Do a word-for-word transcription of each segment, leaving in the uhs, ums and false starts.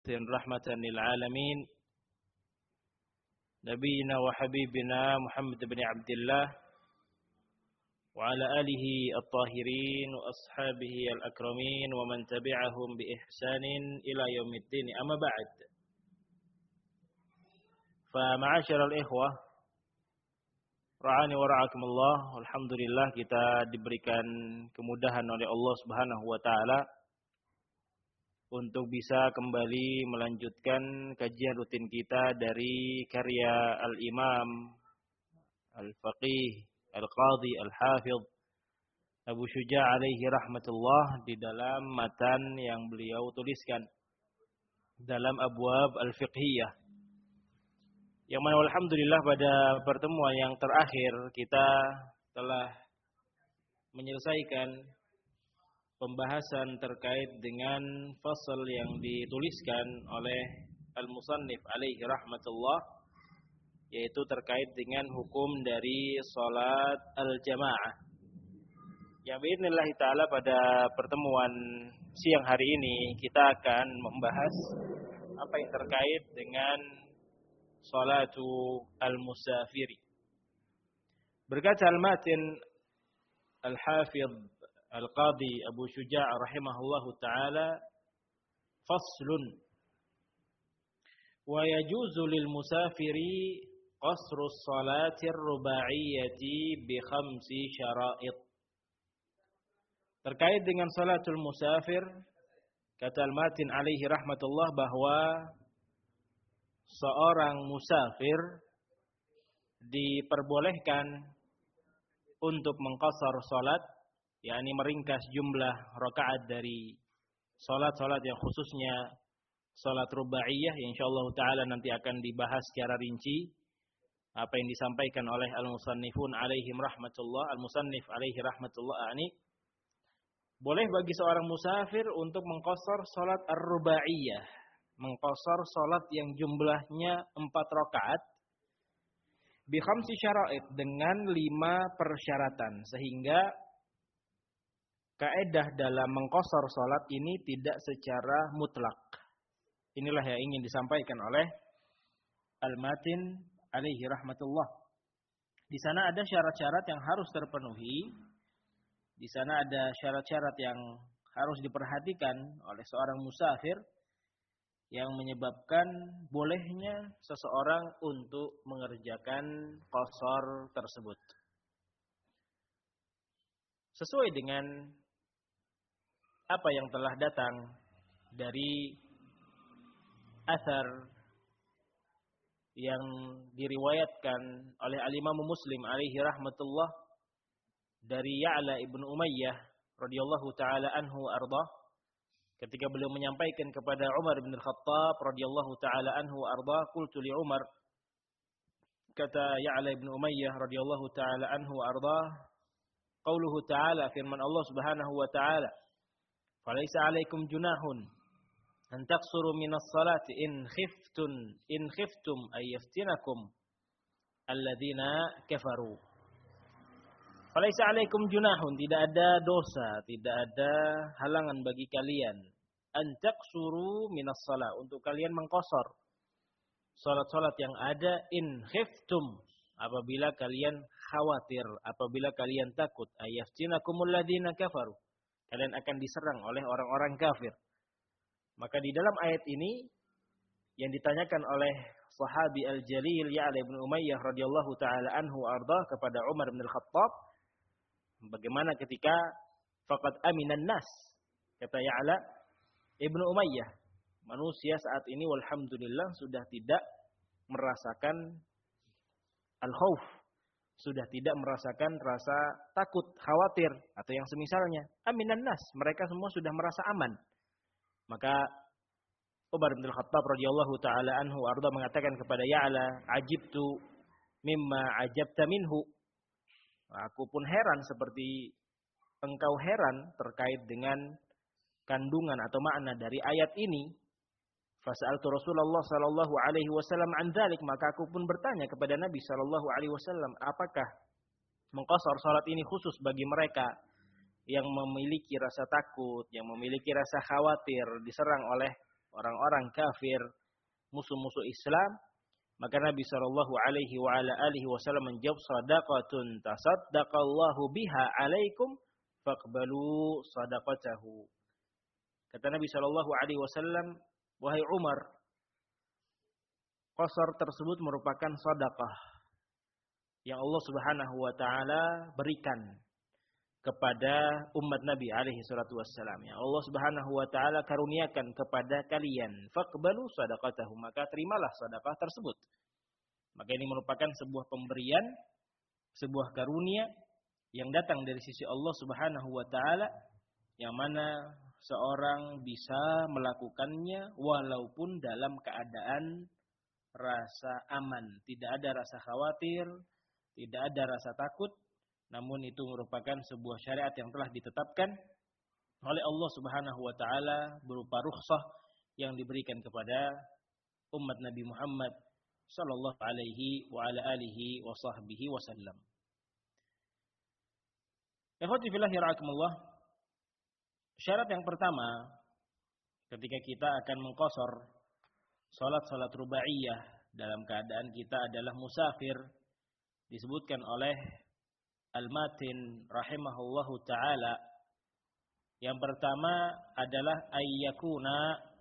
rahmatan lil alamin nabiyina wa habibina Muhammad bin Abdullah wa ala alihi at-tahirin wa ashabihi al-akramin wa man tabi'ahum bi ihsanin ila yaumiddin, amma ba'd. Fa ma'asyiral ikhwah ra'ani wa ra'akumullah, alhamdulillah kita diberikan kemudahan oleh Allah Subhanahu wa taala untuk bisa kembali melanjutkan kajian rutin kita dari karya Al-Imam Al-Faqih Al-Qadhi Al-Hafidh Abu Syuja' alaihi rahmatullah di dalam matan yang beliau tuliskan dalam abwab al-fiqhiyah, yang mana alhamdulillah pada pertemuan yang terakhir kita telah menyelesaikan pembahasan terkait dengan fasal yang dituliskan oleh al-musannif alaihi rahmatullah, yaitu terkait dengan hukum dari salat al-jamaah. Ya biidznillah ta'ala pada pertemuan siang hari ini kita akan membahas apa yang terkait dengan salatu al-musafiri. Berkata al-matin al-hafidh Al-Qadhi Abu Syuja' rahimahullahu ta'ala, faslun wa yajuzu lil musafiri qasru salati ar-ruba'iyyati bi khamsi syara'id. Terkait dengan salatul musafir, kata al-matin alaihi rahmatullah bahwa seorang musafir diperbolehkan untuk mengqasar salat, yakni meringkas jumlah rakaat dari salat-salat yang khususnya salat rubaiyah, yang insyaallah taala nanti akan dibahas secara rinci apa yang disampaikan oleh al-musannifun alaihim rahmatullah, al-musannif alaihi rahmatullah. Ini boleh bagi seorang musafir untuk mengqasar salat ar-rubaiyah, mengqasar salat yang jumlahnya empat rakaat bi khamsi syara'id, dengan lima persyaratan, sehingga kaidah dalam mengqasar salat ini tidak secara mutlak. Inilah yang ingin disampaikan oleh al-matin alaihi rahmatullah. Di sana ada syarat-syarat yang harus terpenuhi. Di sana ada syarat-syarat yang harus diperhatikan oleh seorang musafir yang menyebabkan bolehnya seseorang untuk mengerjakan qasar tersebut. Sesuai dengan apa yang telah datang dari athar yang diriwayatkan oleh al-Imam Muslim alaihi rahmatullah dari Ya'la ibn Umayyah radhiyallahu taala anhu ardah, ketika beliau menyampaikan kepada Umar bin Khattab radhiyallahu taala anhu ardah, qultu li Umar, kata Ya'la ibn Umayyah radhiyallahu taala anhu ardah, qauluhu ta'ala, firman Allah Subhanahu wa ta'ala, falaisa 'alaikum junahun an taqsuru minas salati in khiftun in khiftum ay yaftinakum alladzina kafaru. Falaisa 'alaikum junahun, tidak ada dosa, tidak ada halangan bagi kalian, an taqsuru minas salat, untuk kalian mengqasar salat-salat yang ada, in khiftum, apabila kalian khawatir, apabila kalian takut, ayaftinakumul ladzina kafaru, kalian akan diserang oleh orang-orang kafir. Maka di dalam ayat ini yang ditanyakan oleh sahabi al-jalil Ya'la bin Umayyah radhiyallahu taala anhu ardah kepada Umar bin Khattab, bagaimana ketika faqad aminan nas, kata Ya'la ibn Umayyah, manusia saat ini walhamdulillah sudah tidak merasakan al-khauf, sudah tidak merasakan rasa takut, khawatir, atau yang semisalnya. Aminan nas, mereka semua sudah merasa aman. Maka Umar bin Khattab radhiyallahu taala anhu arda mengatakan kepada Ya'la, ajibtu mimma ajabta minhu, aku pun heran seperti engkau heran terkait dengan kandungan atau makna dari ayat ini. Fas'altu Rasulullah sallallahu alaihi wasallam an dzalik, maka aku pun bertanya kepada Nabi sallallahu alaihi wasallam, apakah mengqasar salat ini khusus bagi mereka yang memiliki rasa takut, yang memiliki rasa khawatir diserang oleh orang-orang kafir, musuh-musuh Islam, maka Nabi sallallahu alaihi wa ala alihi wasallam menjawab, sadaqatun tasaddaqallahu biha alaikum faqbalu sadaqatahu. Kata Nabi sallallahu alaihi wasallam, wahai Umar, qasar tersebut merupakan sedekah yang Allah Subhanahu wa taala berikan kepada umat Nabi alaihi salatu wassalam. Yang Allah Subhanahu wa taala karuniakan kepada kalian. Faqbalu sadaqatahu, maka terimalah sedekah tersebut. Maka ini merupakan sebuah pemberian, sebuah karunia yang datang dari sisi Allah Subhanahu wa taala, yang mana seorang bisa melakukannya walaupun dalam keadaan rasa aman, tidak ada rasa khawatir, tidak ada rasa takut, namun itu merupakan sebuah syariat yang telah ditetapkan oleh Allah Subhanahu wa taala berupa rukhsah yang diberikan kepada umat Nabi Muhammad sallallahu alaihi wa ala alihi wa sahbihi wasallam. Ikhwati fillah yarhakumullah. Syarat yang pertama ketika kita akan mengqasar salat-salat rubaiyah dalam keadaan kita adalah musafir, disebutkan oleh Al-Matin rahimahullahu taala, yang pertama adalah ayyakuna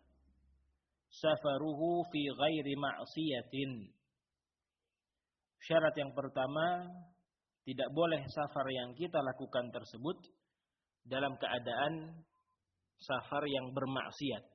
safaruhu fi ghairi ma'siyatin. Syarat yang pertama, tidak boleh safar yang kita lakukan tersebut dalam keadaan safar yang bermaksiat.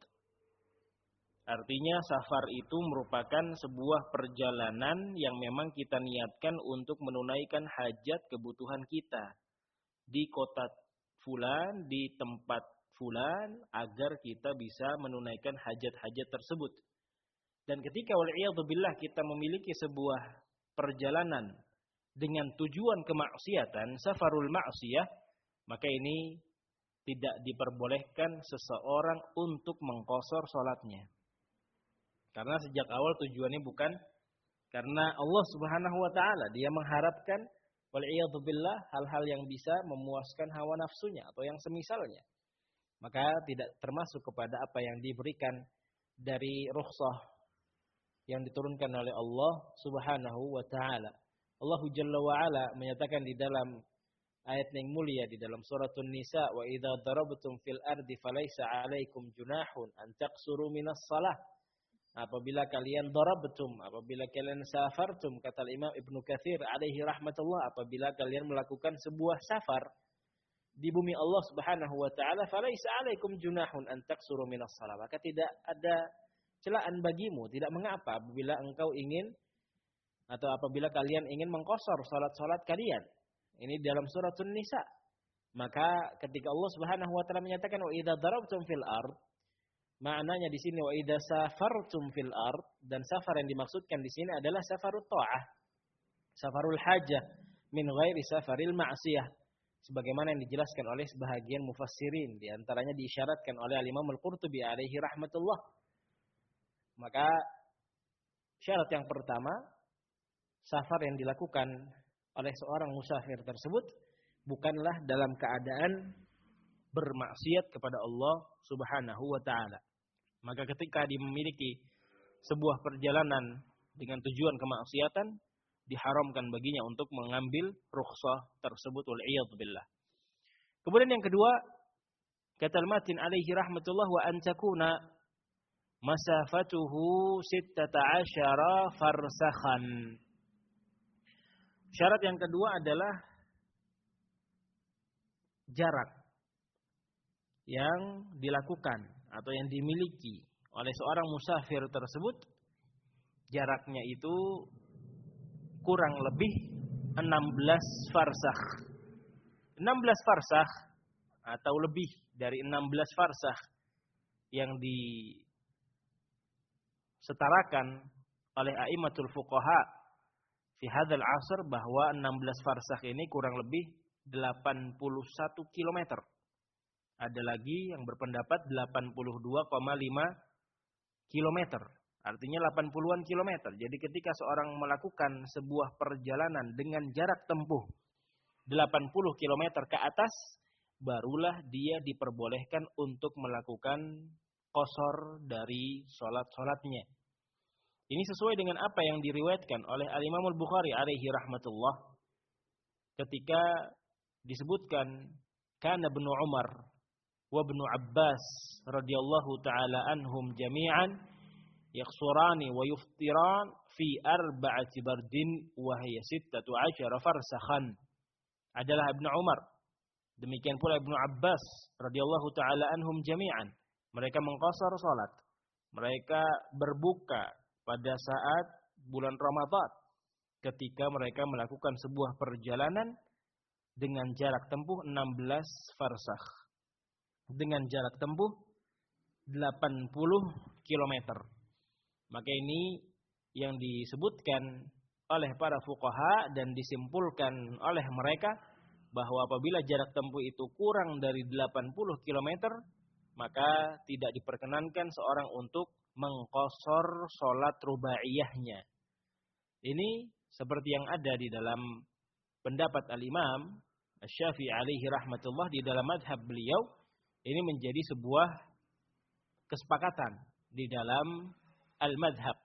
Artinya safar itu merupakan sebuah perjalanan yang memang kita niatkan untuk menunaikan hajat kebutuhan kita di kota fulan, di tempat fulan, agar kita bisa menunaikan hajat-hajat tersebut. Dan ketika wal'iyadzubillah kita memiliki sebuah perjalanan dengan tujuan kemaksiatan, safarul maksiyah, maka ini tidak diperbolehkan seseorang untuk mengqasar salatnya. Karena sejak awal tujuannya bukan karena Allah Subhanahu wa taala. Dia mengharapkan wal'iyadzubillah hal-hal yang bisa memuaskan hawa nafsunya atau yang semisalnya. Maka tidak termasuk kepada apa yang diberikan dari rukhsah yang diturunkan oleh Allah Subhanahu wa taala. Allah Jalla wa ala menyatakan di dalam ayat yang mulia di dalam surat An-Nisa, wa idza darabtum fil ardi falaysa 'alaikum junahun an taqsuru minas shalah. Apabila kalian darabtum, apabila kalian safartum, kata Imam Ibnu Katsir alaihi rahmatullah, apabila kalian melakukan sebuah safar di bumi Allah Subhanahu wa taala, falaisa 'alaikum junahun an taqsuru minas shalah. Maka tidak ada celaan bagimu, tidak mengapa apabila engkau ingin atau apabila kalian ingin mengqasar salat-salat kalian. Ini dalam surat An-Nisa. Maka ketika Allah Subhanahu wa taala menyatakan wa idza darabtum fil ard, maknanya di sini wa idza safartum fil ard, dan safar yang dimaksudkan di sini adalah safarut ta'ah, safarul hajah min ghairi safaril ma'siyah, sebagaimana yang dijelaskan oleh sebahagian mufassirin, di antaranya diisyaratkan oleh Imam Al-Qurtubi alaihi rahmatullah. Maka syarat yang pertama, safar yang dilakukan oleh seorang musafir tersebut bukanlah dalam keadaan bermaksiat kepada Allah Subhanahu wa taala. Maka ketika dia memiliki sebuah perjalanan dengan tujuan kemaksiatan, diharamkan baginya untuk mengambil rukhsah tersebut, wal iyad billah. Kemudian yang kedua, kata Al-Matin alaihi rahmatullah, wa an takuna masafatuhu sittata asyara farsakhan. Syarat yang kedua adalah jarak yang dilakukan atau yang dimiliki oleh seorang musafir tersebut, jaraknya itu kurang lebih enam belas farsakh. enam belas farsakh atau lebih dari enam belas farsakh yang disetarakan oleh a'immatul fuqaha fi hadzal asr, bahwa enam belas farsakh ini kurang lebih delapan puluh satu kilometer. Ada lagi yang berpendapat delapan puluh dua koma lima kilometer. Artinya delapan puluhan kilometer. Jadi ketika seorang melakukan sebuah perjalanan dengan jarak tempuh delapan puluh kilometer ke atas, barulah dia diperbolehkan untuk melakukan qasar dari salat-salatnya. Ini sesuai dengan apa yang diriwayatkan oleh Al-Imam Al-Bukhari alaihi rahmatullah ketika disebutkan kana Ibnu Umar wa Ibnu Abbas radhiyallahu taala anhum jami'an yaqsurani wa yuftiran fi arba'ati bardin wa hiya sittatu asyara farsakhan. Adalah Ibnu Umar, demikian pula Ibnu Abbas radhiyallahu taala anhum jami'an. Mereka mengqasar salat. Mereka berbuka pada saat bulan Ramadan ketika mereka melakukan sebuah perjalanan dengan jarak tempuh enam belas farsakh. Dengan jarak tempuh delapan puluh kilometer. Maka ini yang disebutkan oleh para fuqaha dan disimpulkan oleh mereka bahwa apabila jarak tempuh itu kurang dari delapan puluh kilometer, maka tidak diperkenankan seorang untuk mengqasar salat rubaiyahnya. Ini seperti yang ada di dalam pendapat Al-Imam Asy-Syafi'i alaihi rahmatullah di dalam mazhab beliau. Ini menjadi sebuah kesepakatan di dalam al-madhab.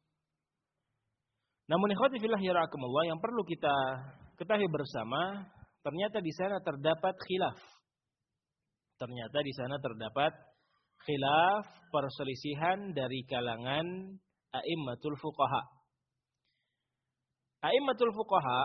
Namun ikhwati fillah yarhakumullah, yang perlu kita ketahui bersama, ternyata di sana terdapat khilaf. Ternyata di sana terdapat khilaf, perselisihan dari kalangan a'immatul fuqaha. A'immatul fuqaha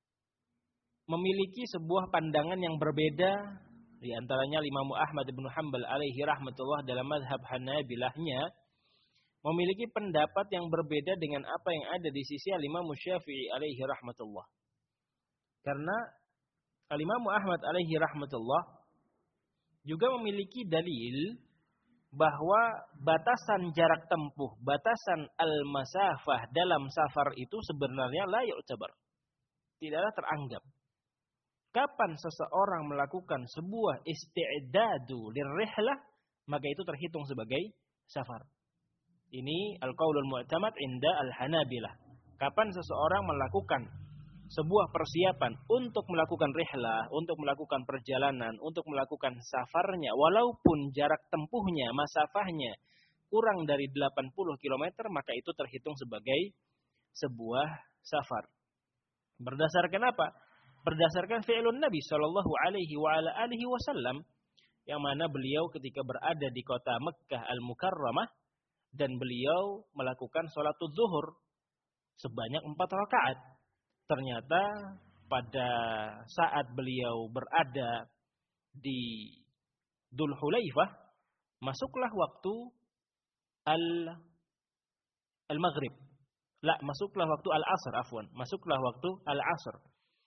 memiliki sebuah pandangan yang berbeda. Di antaranya Imam Ahmad bin Hanbal alaihi rahmatullah dalam mazhab Hanabilahnya memiliki pendapat yang berbeda dengan apa yang ada di sisi Imam Syafi'i alaihi rahmatullah. Karena Imam Ahmad alaihi rahmatullah juga memiliki dalil bahwa batasan jarak tempuh, batasan al-masafah dalam safar itu sebenarnya la yu'tabar. Tidaklah teranggap. Kapan seseorang melakukan sebuah isti'dadu lirrihlah, maka itu terhitung sebagai safar. Ini al-qaulul mu'tamad inda al-Hanabilah. Kapan seseorang melakukan sebuah persiapan untuk melakukan rihlah, untuk melakukan perjalanan, untuk melakukan safarnya, walaupun jarak tempuhnya, masafahnya kurang dari delapan puluh kilometer, maka itu terhitung sebagai sebuah safar. Berdasarkan apa? Berdasarkan fi'lun Nabi sallallahu alaihi wa ala alihi wasallam, yang mana beliau ketika berada di kota Mekkah Al-Mukarramah dan beliau melakukan sholatul zuhur sebanyak empat rakaat. Ternyata pada saat beliau berada di Dzul Hulaifah, masuklah waktu al al-maghrib. La, masuklah waktu al-asr, afwan. Masuklah waktu al-asr.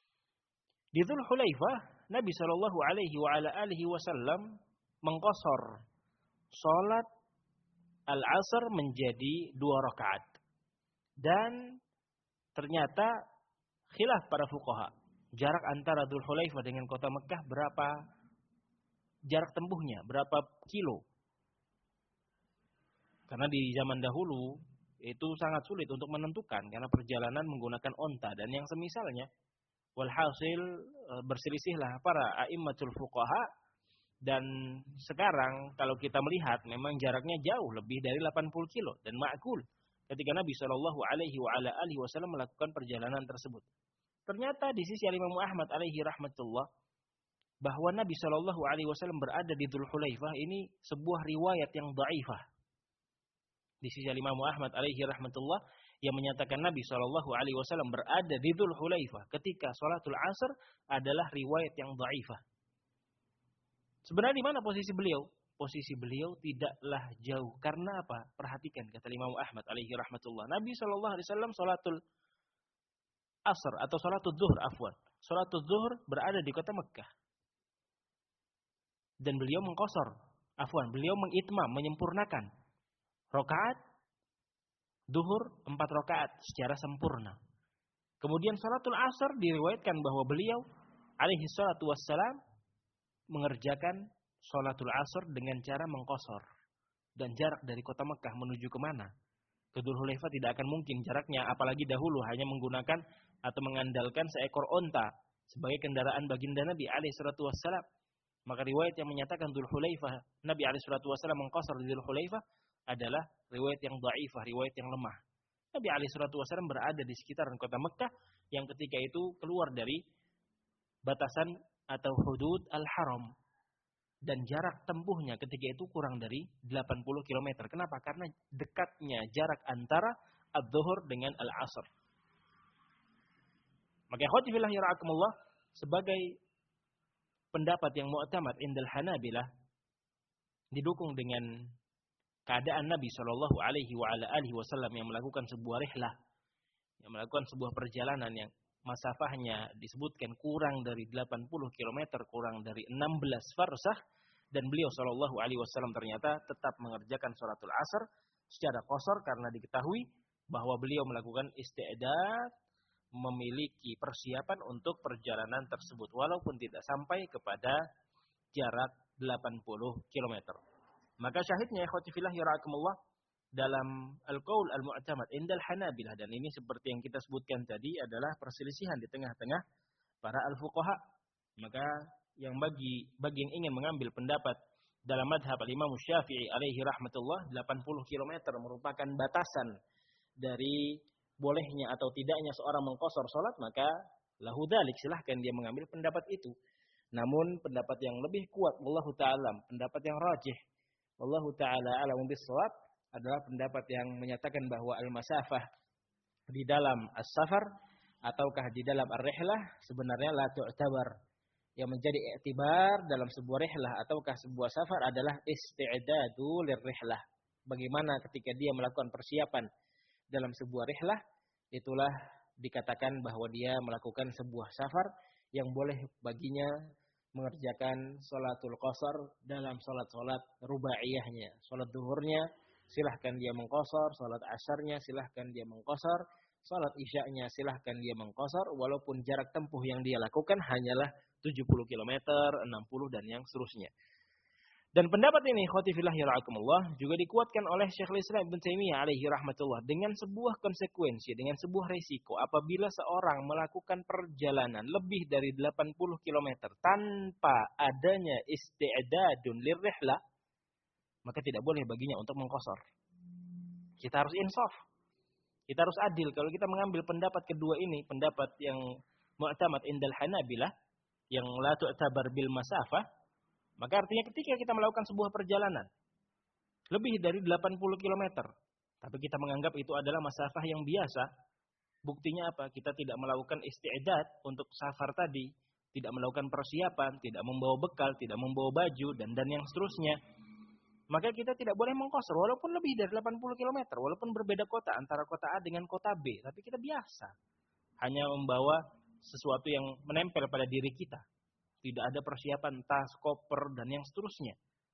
Di Dzul Hulaifah, Nabi sallallahu alaihi wa ala alihi wasallam mengqasar salat al-asr menjadi dua rakaat. Dan ternyata khilaf para fuqaha. Jarak antara Dzul Hulaifah dengan kota Mekkah berapa jarak tempuhnya, berapa kilo? Karena di zaman dahulu itu sangat sulit untuk menentukan karena perjalanan menggunakan onta dan yang semisalnya. Walhasil berselisihlah para a'immatul fuqaha, dan sekarang kalau kita melihat memang jaraknya jauh lebih dari delapan puluh kilo dan ma'kul ketika Nabi sallallahu alaihi wa ala alihi wasallam melakukan perjalanan tersebut. Ternyata di sisi Imam Ahmad alaihi rahmatullah bahwa Nabi sallallahu alaihi wasallam berada di Dzul Hulaifah ini sebuah riwayat yang dhaifah. Di sisi Imam Ahmad alaihi rahmatullah yang menyatakan Nabi sallallahu alaihi wasallam berada di Dzul Hulaifah ketika sholatul asr adalah riwayat yang dhaifah. Sebenarnya di mana posisi beliau? Posisi beliau tidaklah jauh. Karena apa? Perhatikan kata Imam Ahmad alaihi rahmatullah. Nabi sallallahu alaihi wasallam sholatul asr atau sholatul zuhur afwan. Sholatul zuhur berada di kota Mekkah. Dan beliau mengqasar, afwan, beliau mengitmam, menyempurnakan rakaat zuhur empat rakaat secara sempurna. Kemudian sholatul asr diriwayatkan bahwa beliau alaihi salatu wassalam mengerjakan sholatul asr dengan cara mengqasar. Dan jarak dari kota Mekkah menuju kemana? Ke Dzul Hulaifah tidak akan mungkin jaraknya, apalagi dahulu hanya menggunakan atau mengandalkan seekor onta sebagai kendaraan baginda Nabi alaihi salatu wassalam. Maka riwayat yang menyatakan Dzulhulaifah, Nabi alaihi salatu wasallam mengqasar di Dzulhulaifah adalah riwayat yang dhaifah, riwayat yang lemah. Nabi alaihi salatu wasallam berada di sekitaran kota Mekkah yang ketika itu keluar dari batasan atau hudud al-haram. Dan jarak tempuhnya ketika itu kurang dari delapan puluh kilometer. Kenapa? Karena dekatnya jarak antara adz-dzuhur dengan al-'asr. Maka ikhwati fillah yara'akumullah, sebagai pendapat yang mu'tamad indal Hanabilah, didukung dengan keadaan Nabi shallallahu alaihi wa ala alihi wasallam yang melakukan sebuah rihlah, yang melakukan sebuah perjalanan yang masafahnya disebutkan kurang dari delapan puluh kilometer, kurang dari enam belas farsah, dan beliau shallallahu alaihi wasallam ternyata tetap mengerjakan sholatul asar secara qasar karena diketahui bahwa beliau melakukan isti'dad, memiliki persiapan untuk perjalanan tersebut walaupun tidak sampai kepada jarak delapan puluh kilometer. Maka syahidnya ikhwati fillah yara'akumullah, dalam al-qaul al-mu'tamad indal Hanabilah, dan ini seperti yang kita sebutkan tadi adalah perselisihan di tengah-tengah para al-fuqaha. Maka yang bagi bagi yang ingin mengambil pendapat dalam madhab al-Imam Syafi'i alaihi rahmatullah, delapan puluh kilometer merupakan batasan dari bolehnya atau tidaknya seorang mengqasar salat, maka lahu dzalik, silahkan dia mengambil pendapat itu. Namun pendapat yang lebih kuat, wallahu ta'ala, pendapat yang rajih, wallahu ta'ala a'lamu bis-shawab, adalah pendapat yang menyatakan bahwa al-masafah di dalam as-safar ataukah di dalam ar-rihlah sebenarnya la tu'tabar. Yang menjadi i'tibar dalam sebuah rihlah ataukah sebuah safar adalah isti'dadu lir-rihlah. Bagaimana ketika dia melakukan persiapan dalam sebuah rihlah, itulah dikatakan bahwa dia melakukan sebuah safar yang boleh baginya mengerjakan sholatul qasar dalam sholat-sholat rubaiyahnya. Sholat duhurnya silahkan dia mengqasar, sholat asarnya silahkan dia mengqasar, sholat isya'nya silahkan dia mengqasar, walaupun jarak tempuh yang dia lakukan hanyalah tujuh puluh kilometer, enam puluh dan yang seterusnya. Dan pendapat ini ikhwati fillah yara'akumullah juga dikuatkan oleh Syekhul Islam Ibnu Taimiyah alaihi rahmatullah dengan sebuah konsekuensi, dengan sebuah resiko. Apabila seorang melakukan perjalanan lebih dari delapan puluh kilometer tanpa adanya isti'dadun lirrihlah, maka tidak boleh baginya untuk mengqasar. Kita harus insaf. Kita harus adil. Kalau kita mengambil pendapat kedua ini, pendapat yang mu'tamad indal Hanabilah, yang la tu'tabar bil masafah, maka artinya ketika kita melakukan sebuah perjalanan lebih dari delapan puluh kilometer, tapi kita menganggap itu adalah masafah yang biasa, buktinya apa? Kita tidak melakukan isti'dad untuk safar tadi, tidak melakukan persiapan, tidak membawa bekal, tidak membawa baju, dan dan yang seterusnya. Maka kita tidak boleh mengqasar walaupun lebih dari delapan puluh kilometer, walaupun berbeda kota antara kota A dengan kota B, tapi kita biasa hanya membawa sesuatu yang menempel pada diri kita. Tidak ada persiapan tas, koper, dan yang seterusnya.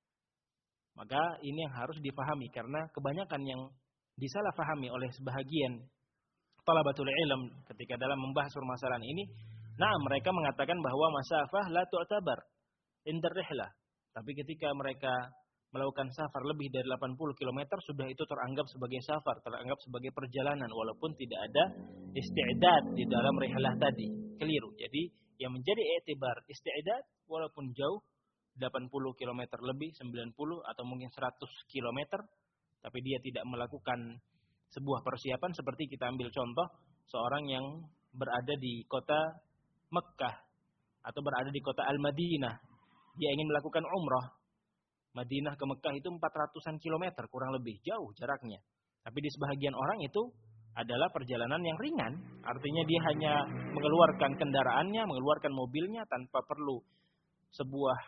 Maka ini yang harus difahami, karena kebanyakan yang disalahfahami oleh sebahagian talabatul ilm ketika dalam membahas permasalahan ini, nah mereka mengatakan bahwa masafah la tu'tabar indar rihlah. Tapi ketika mereka melakukan safar lebih dari delapan puluh kilometer, sudah itu teranggap sebagai safar, teranggap sebagai perjalanan, walaupun tidak ada isti'dad di dalam rihlah tadi. Keliru. Jadi yang menjadi i'tibar isti'dad walaupun jauh delapan puluh kilometer lebih, sembilan puluh atau mungkin seratus kilometer, tapi dia tidak melakukan sebuah persiapan. Seperti kita ambil contoh seorang yang berada di kota Mekkah atau berada di kota Al-Madinah, dia ingin melakukan umrah. Madinah ke Mekkah itu empat ratusan kilometer kurang lebih, jauh jaraknya. Tapi di sebahagian orang itu adalah perjalanan yang ringan. Artinya dia hanya mengeluarkan kendaraannya, mengeluarkan mobilnya tanpa perlu sebuah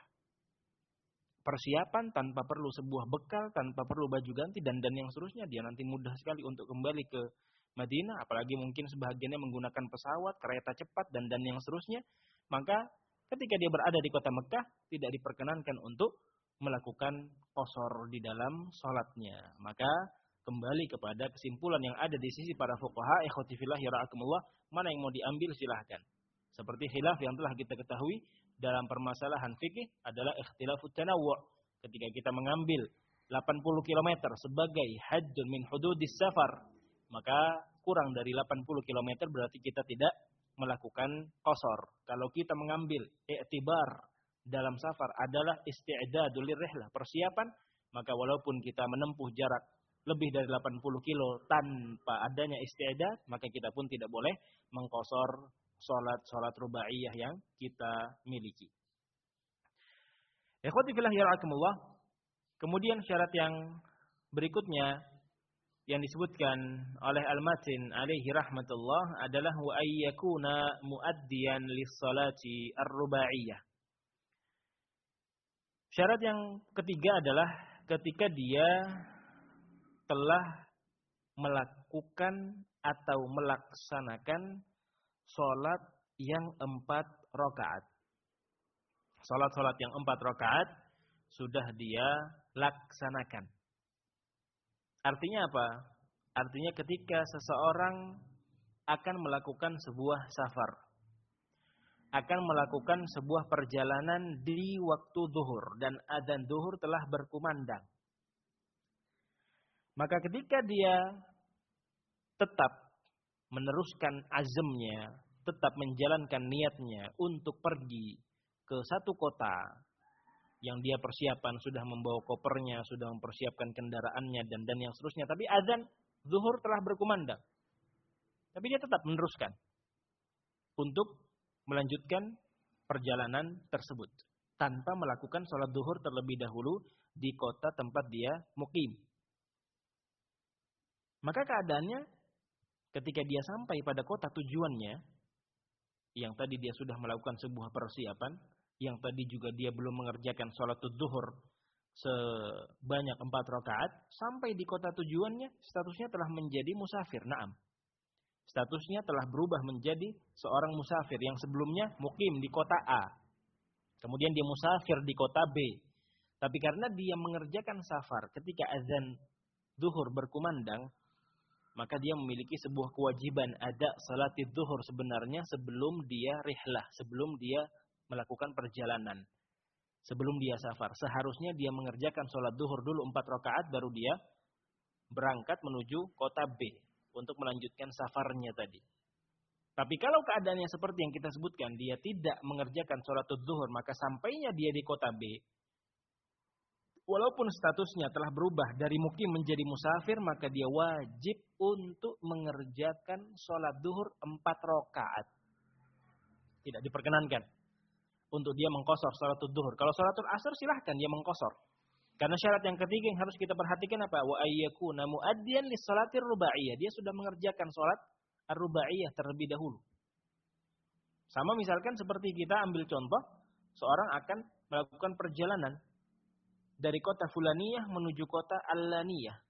persiapan, tanpa perlu sebuah bekal, tanpa perlu baju ganti, dan dan yang seterusnya. Dia nanti mudah sekali untuk kembali ke Madinah, apalagi mungkin sebahagiannya menggunakan pesawat, kereta cepat, dan dan yang seterusnya. Maka ketika dia berada di kota Mekkah, tidak diperkenankan untuk melakukan qasar di dalam sholatnya. Maka kembali kepada kesimpulan yang ada di sisi para fuqaha, ikhwati fillah yara'akumullah, mana yang mau diambil silahkan. Seperti khilaf yang telah kita ketahui dalam permasalahan fikih adalah ikhtilafut tanawwu'. Ketika kita mengambil delapan puluh kilometer sebagai haddun min hududis safar, maka kurang dari delapan puluh kilometer berarti kita tidak melakukan qasar. Kalau kita mengambil i'tibar dalam safar adalah isti'dadul lirihlah, persiapan, maka walaupun kita menempuh jarak lebih dari delapan puluh kilo tanpa adanya isti'dad, maka kita pun tidak boleh mengqasar salat-salat rubaiyah yang kita miliki. Ikhwati fillah yarhakumullah. Kemudian syarat yang berikutnya yang disebutkan oleh Al-Matin alaihi rahmatullah adalah wa ayyakuna muaddiyan lis-salati ar-rubaiyah. Syarat yang ketiga adalah ketika dia telah melakukan atau melaksanakan salat yang empat rakaat. Salat-salat yang empat rakaat sudah dia laksanakan. Artinya apa? Artinya ketika seseorang akan melakukan sebuah safar, akan melakukan sebuah perjalanan di waktu zuhur dan adzan zuhur telah berkumandang. Maka ketika dia tetap meneruskan azamnya, tetap menjalankan niatnya untuk pergi ke satu kota yang dia persiapan, sudah membawa kopernya, sudah mempersiapkan kendaraannya, dan dan yang seterusnya. Tapi azan zuhur telah berkumandang. Tapi dia tetap meneruskan untuk melanjutkan perjalanan tersebut. Tanpa melakukan sholat zuhur terlebih dahulu di kota tempat dia mukim. Maka keadaannya ketika dia sampai pada kota tujuannya, yang tadi dia sudah melakukan sebuah persiapan, yang tadi juga dia belum mengerjakan sholat zuhur sebanyak empat rakaat, sampai di kota tujuannya statusnya telah menjadi musafir. Naam. Statusnya telah berubah menjadi seorang musafir yang sebelumnya mukim di kota A. Kemudian dia musafir di kota B. Tapi karena dia mengerjakan safar ketika azan zuhur berkumandang, maka dia memiliki sebuah kewajiban ada salat zuhur sebenarnya sebelum dia rihlah, sebelum dia melakukan perjalanan. Sebelum dia safar, seharusnya dia mengerjakan sholat duhur dulu empat rakaat, baru dia berangkat menuju kota B untuk melanjutkan safarnya tadi. Tapi kalau keadaannya seperti yang kita sebutkan, dia tidak mengerjakan sholat duhur, maka sampainya dia di kota B, walaupun statusnya telah berubah dari mukim menjadi musafir, maka dia wajib untuk mengerjakan sholat duhur empat rakaat. Tidak diperkenankan untuk dia mengqasar salatul zuhur. Kalau salatul asar silahkan dia mengqasar. Karena syarat yang ketiga yang harus kita perhatikan apa? Wa ayyakuna muaddiyan lis-salatir rubaiyah. Dia sudah mengerjakan salat ar-rubaiyah terlebih dahulu. Sama misalkan seperti kita ambil contoh, seorang akan melakukan perjalanan dari kota Fulaniyah menuju kota Allaniyah.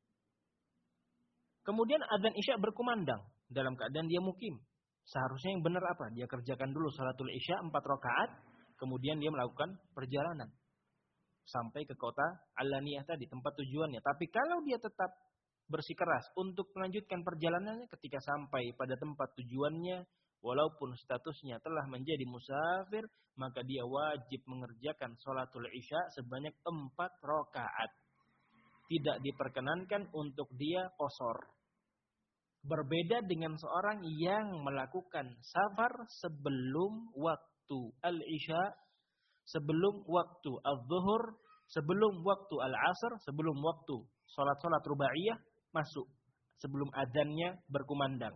Kemudian adzan Isya berkumandang dalam keadaan dia mukim. Seharusnya yang benar apa? Dia kerjakan dulu salatul Isya empat rakaat, kemudian dia melakukan perjalanan sampai ke kota Al-Laniyah tadi, tempat tujuannya. Tapi kalau dia tetap bersikeras untuk melanjutkan perjalanannya, ketika sampai pada tempat tujuannya, walaupun statusnya telah menjadi musafir, maka dia wajib mengerjakan salatul Isya sebanyak empat rakaat. Tidak diperkenankan untuk dia qasar. Berbeda dengan seorang yang melakukan safar sebelum waktu al-isya, sebelum waktu al-zuhur, sebelum waktu al-asr, sebelum waktu salat-salat rubaiyah masuk, sebelum adzannya berkumandang.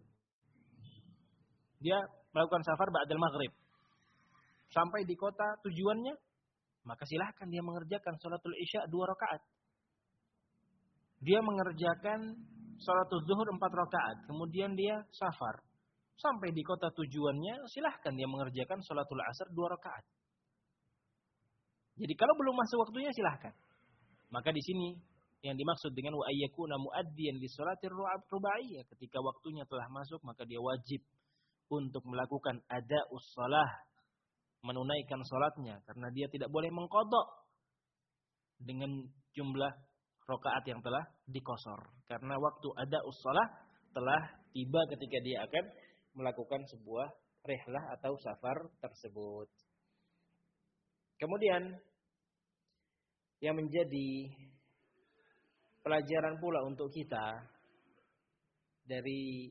Dia melakukan safar ba'dal maghrib. Sampai di kota tujuannya, maka silahkan dia mengerjakan salatul isya dua rakaat. Dia mengerjakan salatul zuhur empat rakaat, kemudian dia safar. Sampai di kota tujuannya, silahkan dia mengerjakan salatul asar dua rakaat. Jadi kalau belum masuk waktunya silahkan. Maka di sini yang dimaksud dengan wa ayyakuna muaddiyan li shalatir rubaiyah, ketika waktunya telah masuk maka dia wajib untuk melakukan ada'us shalah, menunaikan salatnya, karena dia tidak boleh mengqadha dengan jumlah rakaat yang telah diqasar, karena waktu ada'us shalah telah tiba ketika dia akan melakukan sebuah rihlah atau safar tersebut. Kemudian yang menjadi pelajaran pula untuk kita dari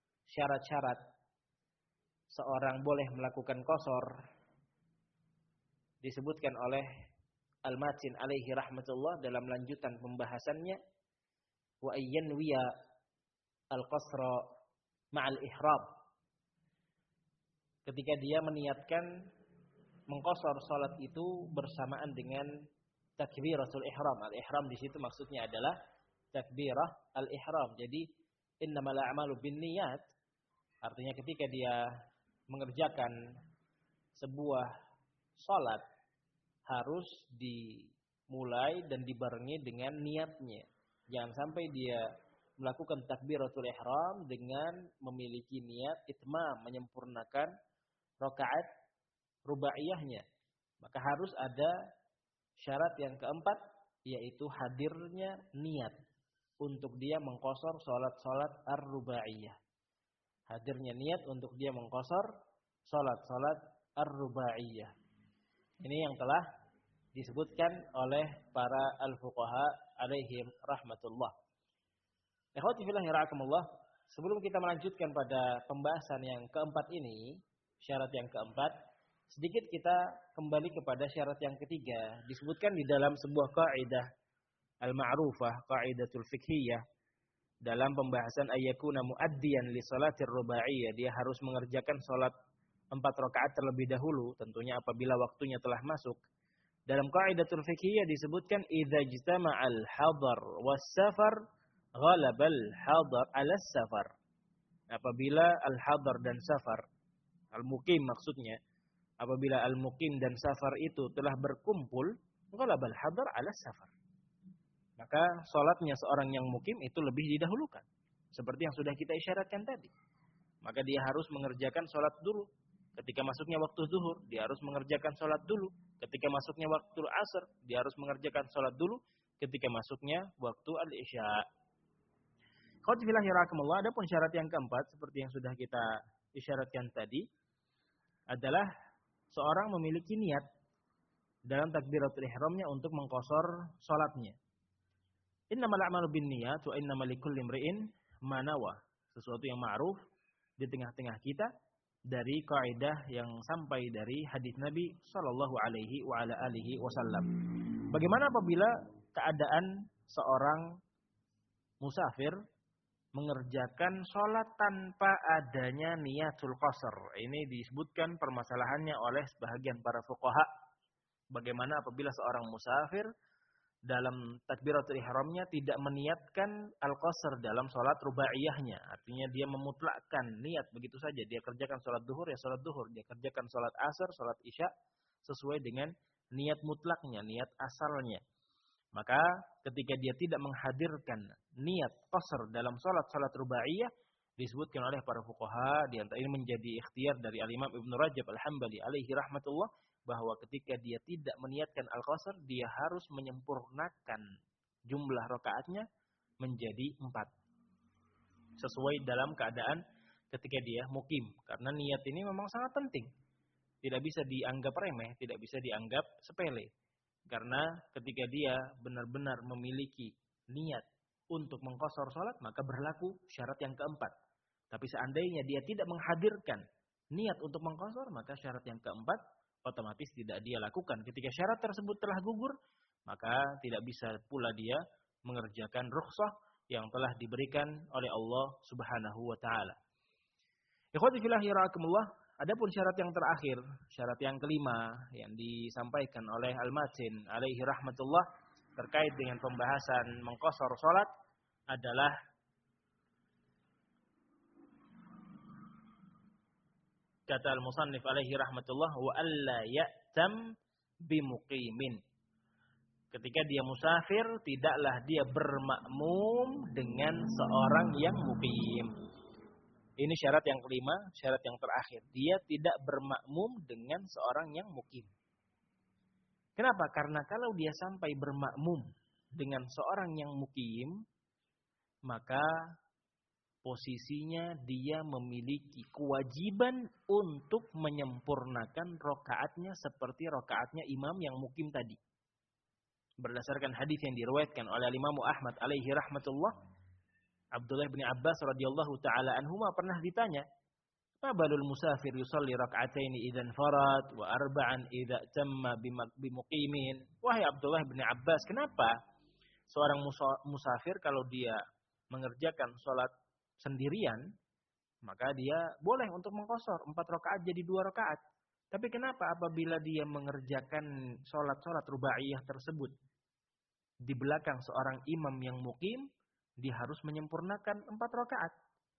syarat-syarat seorang boleh melakukan qasar disebutkan oleh Al-Matin alaihi rahmatullah dalam lanjutan pembahasannya, wa ayyanwiya al-qasra ma'al ihram. Ketika dia meniatkan mengqasar salat itu bersamaan dengan takbiratul ihram. Al-ihram di situ maksudnya adalah takbirah al-ihram. Jadi innamal a'malu binniyat, artinya ketika dia mengerjakan sebuah salat harus dimulai dan dibarengi dengan niatnya. Jangan sampai dia melakukan takbiratul ihram dengan memiliki niat itmam, menyempurnakan rakaat rubaiyahnya. Maka harus ada syarat yang keempat, yaitu hadirnya niat untuk dia mengqasar salat-salat ar-rubaiyah. Hadirnya niat untuk dia mengqasar salat-salat ar-rubaiyah. Ini yang telah disebutkan oleh para al-fuqaha alaihim rahmatullah. Ikhwati fillah rahimakumullah, sebelum kita melanjutkan pada pembahasan yang keempat ini, syarat yang keempat, sedikit kita kembali kepada syarat yang ketiga. Disebutkan di dalam sebuah kaidah al-ma'rufah, kaidatul fiqhiyah, dalam pembahasan ayyakuna muaddiyan li salatir rubaiyah, dia harus mengerjakan salat empat rakaat terlebih dahulu, tentunya apabila waktunya telah masuk. Dalam kaidatul fiqhiyah disebutkan idza jitama'al hadar was safar ghalabal hadar 'ala safar. Apabila al-hadar dan safar, al-muqim maksudnya, apabila al-muqim dan safar itu telah berkumpul, ghalabal hadar 'ala safar, maka salatnya seorang yang muqim itu lebih didahulukan. Seperti yang sudah kita isyaratkan tadi. Maka dia harus mengerjakan salat dulu. Ketika masuknya waktu zuhur, dia harus mengerjakan salat dulu. Ketika masuknya waktu asar, dia harus mengerjakan salat dulu. Ketika masuknya waktu al-isya. Qadfillah yarakumullah, adapun syarat yang keempat seperti yang sudah kita isyaratkan tadi adalah seorang memiliki niat dalam takbiratul ihramnya untuk mengqasar salatnya. Innamal a'malu binniyat wa innamal likulli imri'in ma nawa. Sesuatu yang ma'ruf di tengah-tengah kita dari kaidah yang sampai dari hadis Nabi sallallahu alaihi wa ala alihi wasallam. Bagaimana apabila keadaan seorang musafir mengerjakan sholat tanpa adanya niatul qasar? Ini disebutkan permasalahannya oleh sebahagian para fuqaha. Bagaimana apabila seorang musafir dalam takbiratul ihramnya tidak meniatkan al-qasar dalam sholat rubaiyahnya. Artinya dia memutlakkan niat begitu saja. Dia kerjakan sholat duhur ya sholat duhur. Dia kerjakan sholat asar, sholat isya sesuai dengan niat mutlaknya, niat asalnya. Maka ketika dia tidak menghadirkan niat qasar dalam sholat-sholat rubaiyah, disebutkan oleh para fuqaha, di antara ini menjadi ikhtiar dari Al-Imam Ibnu Rajab Al-Hambali alaihi rahmatullah, bahwa ketika dia tidak meniatkan al-qasar, dia harus menyempurnakan jumlah rakaatnya menjadi empat. Sesuai dalam keadaan ketika dia mukim. Karena niat ini memang sangat penting. Tidak bisa dianggap remeh, tidak bisa dianggap sepele. Karena ketika dia benar-benar memiliki niat untuk mengqasar salat, maka berlaku syarat yang keempat. Tapi seandainya dia tidak menghadirkan niat untuk mengqasar, maka syarat yang keempat otomatis tidak dia lakukan. Ketika syarat tersebut telah gugur, maka tidak bisa pula dia mengerjakan rukhsah yang telah diberikan oleh Allah Subhanahu wa taala. Ikhwati fillah yarakumullah, adapun syarat yang terakhir, syarat yang kelima yang disampaikan oleh Al-Matin alaihi rahmatullah terkait dengan pembahasan mengqasar salat adalah kata al-musannif alaihi rahmatullah, wa alla ya'tam bimuqimin. Ketika dia musafir, tidaklah dia bermakmum dengan seorang yang muqim. Ini syarat yang kelima, syarat yang terakhir. Dia tidak bermakmum dengan seorang yang muqim. Kenapa? Karena kalau dia sampai bermakmum dengan seorang yang muqim, maka posisinya dia memiliki kewajiban untuk menyempurnakan rokaatnya seperti rokaatnya imam yang mukim tadi. Berdasarkan hadis yang diriwayatkan oleh Imam Ahmad alaihi rahmatullah, Abdullah bin Abbas radhiyallahu taala anhuma pernah ditanya Fabalul musafir yusalli rak'ataini idzan farad wa arba'an idza tamma bimuqimin. Wahai Abdullah bin Abbas, kenapa seorang musafir kalau dia mengerjakan salat sendirian, maka dia boleh untuk mengqashar empat rakaat jadi dua rakaat. Tapi kenapa apabila dia mengerjakan salat-salat rubaiyah tersebut di belakang seorang imam yang muqim, dia harus menyempurnakan empat rakaat?